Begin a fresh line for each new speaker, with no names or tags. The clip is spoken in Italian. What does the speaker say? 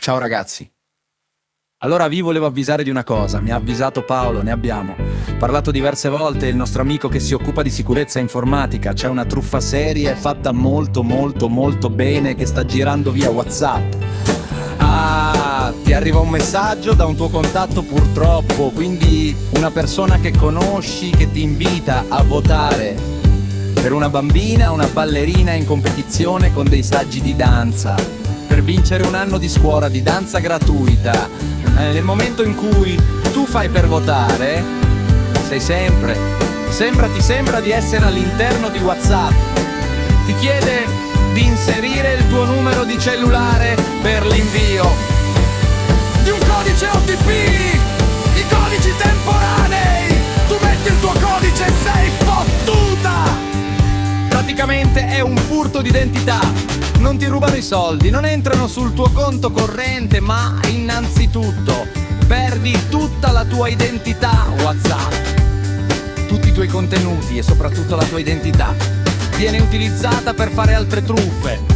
Ciao ragazzi. Allora vi volevo avvisare di una cosa, mi ha avvisato Paolo, ne abbiamo parlato diverse volte, il nostro amico che si occupa di sicurezza informatica, c'è una truffa seria e fatta molto bene che sta girando via WhatsApp. Ah, ti arriva un messaggio da un tuo contatto purtroppo, quindi una persona che conosci che ti invita a votare per una bambina, una ballerina in competizione con dei saggi di danza, per vincere un anno di scuola di danza gratuita. Nel momento in cui tu fai per votare, ti sembra di essere all'interno di WhatsApp. Ti chiede di inserire il tuo numero di cellulare per l'invio di un codice OTP, i codici temporanei. Tu metti il tuo codice e sei fottuta. Praticamente è un furto d'identità. Non ti rubano i soldi, non entrano sul tuo conto corrente, ma innanzitutto perdi tutta la tua identità WhatsApp. Tutti i tuoi contenuti e soprattutto la tua identità viene utilizzata per fare altre truffe.